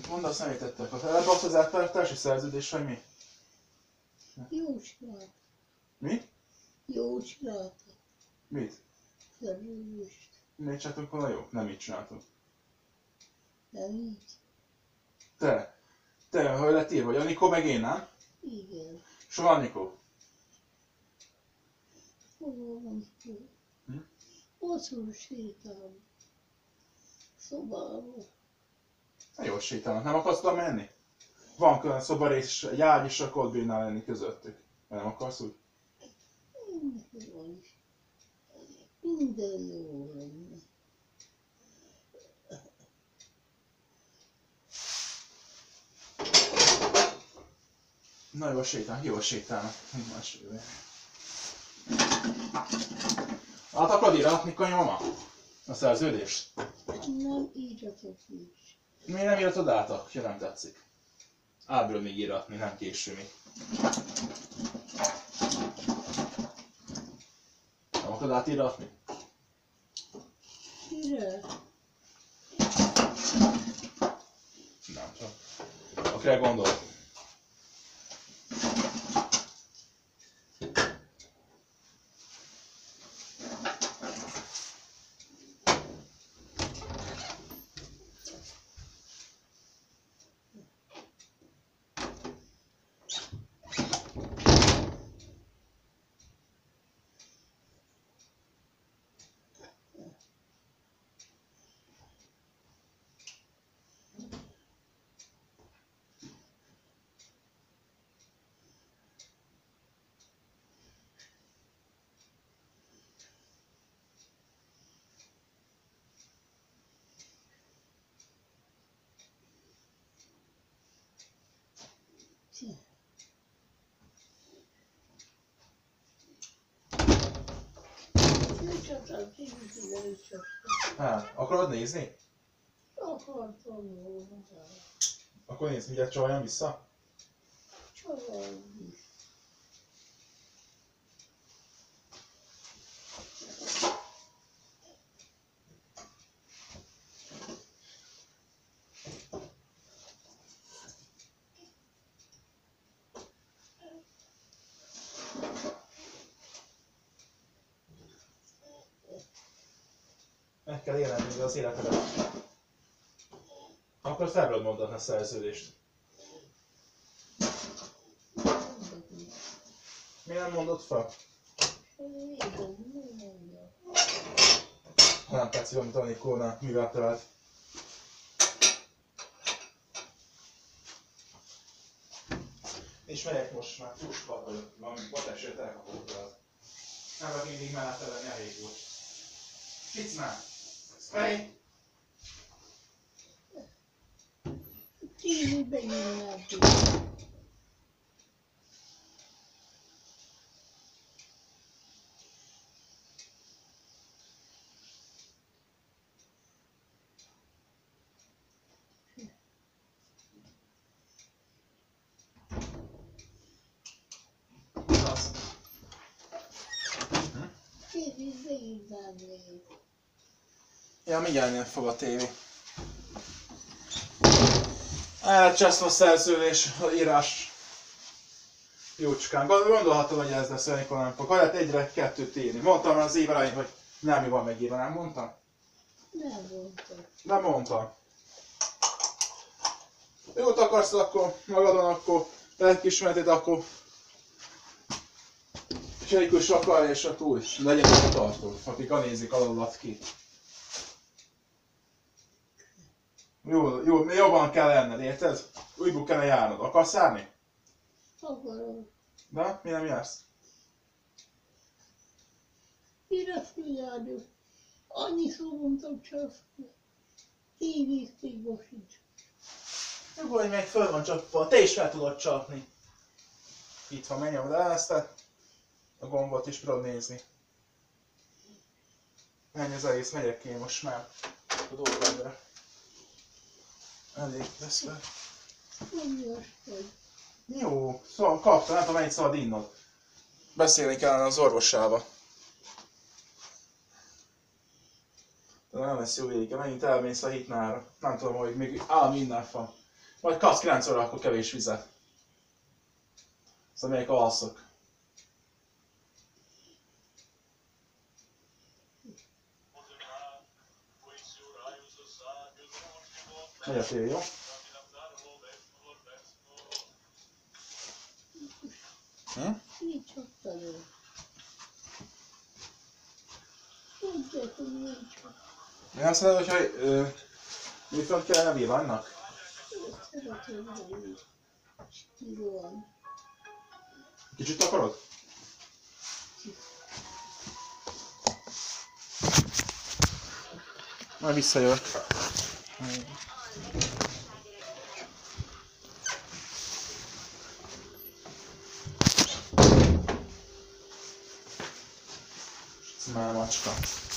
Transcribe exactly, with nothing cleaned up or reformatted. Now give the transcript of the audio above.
Mondd, azt nem értettek. A elbakt az áttartási szerződés, vagy mi? Jó csináltak. Mi? Jó csináltak. Mit? Szerződést. Miért csináltunk volna jó? Nem így csináltunk. Nem így. Te? Te, hogy lett írva? Vagy Anikó meg én, nem? Igen. So Anikó? Hol van ki? Hm? Otthon sétálom. Szobában. Na jó sétálnak. Nem akarsz oda menni? Van külön szobarész, egy ágy is, akkor ott bírnál lenni közöttük. Nem akarsz úgy? Minden van. Minden jó lenne. Na jó sétálnak, jó sétálnak. Más jövő. Hát akarod íratni, kanyoma? A szerződést? Nem írjatok is. Miért nem írtad át, ha nem tetszik? Átből még íratni, nem késő még. Nem akarod átíratni? Mire? Nem csak. Akire gondolok. Hát, akarod nézni? Akartam volna. Akkor nézd, mindjárt csavarjam vissza. Csavarni. Meg kell élned még az életedet. Akkor felről mondatni a szerződést. Miért nem mondod fel? Ha nem tetszik, amit Anikónál mivel te vált. És megyek most már, túl spad vagyok, valami batesőt elkapok tőled. Nem vagy mindig mellette lenni, elég volt. Fic már! Spray! Tíz benyomnál. Az. Tíz benyomnál még. Ja, mindjárt nem fog a tévé. Elcseszve a szerződés, a írás. Jócskán. Gondolhatom, hogy ez lesz, amikor nem fog. Ha lehet egyre kettőt írni. Mondtam az év elején, hogy nem mi van megírva, nem mondtam? Nem mondtam. Nem mondtam. Jót akarsz akkor magadon, akkor lelkiismereted, akkor Cserikus akarja és a túl. Legyen a tartó, akik a nézik alatt ki. Jó, jó, jobban kell lenned, érted? Újból kellene járnod. Akarsz járni? Akarom. De? Mi nem jársz? Mire figyelni? Annyiszor mondtam csak. Tévézték most sincs. Jó, hogy még föl van csapva, te is fel tudod csapni. Itt van, menjem el ezt, a gombot is tudod nézni. Menj az egész, megyek én most már a dolgomra. Elég lesz le. Nem vagy. Jó, szóval kapta, nem tudom mennyit szabad innod. Beszélni kellene az orvosába. De nem lesz jó vége, mennyit elmész a hitnára. Nem tudom, hogy még áll minden van. Majd kapsz kilenc óra, akkor kevés vizet. Szóval még alszok. Megy a tél, jó? Hm? Így csaptad el. Tudják, hogy nem csak. Mi nem szereted, hogyha ö, viszont kellene villanynak? Szeretem, hogy így stílóan. Kicsit akarod? Majd visszajövök. Ez már macska.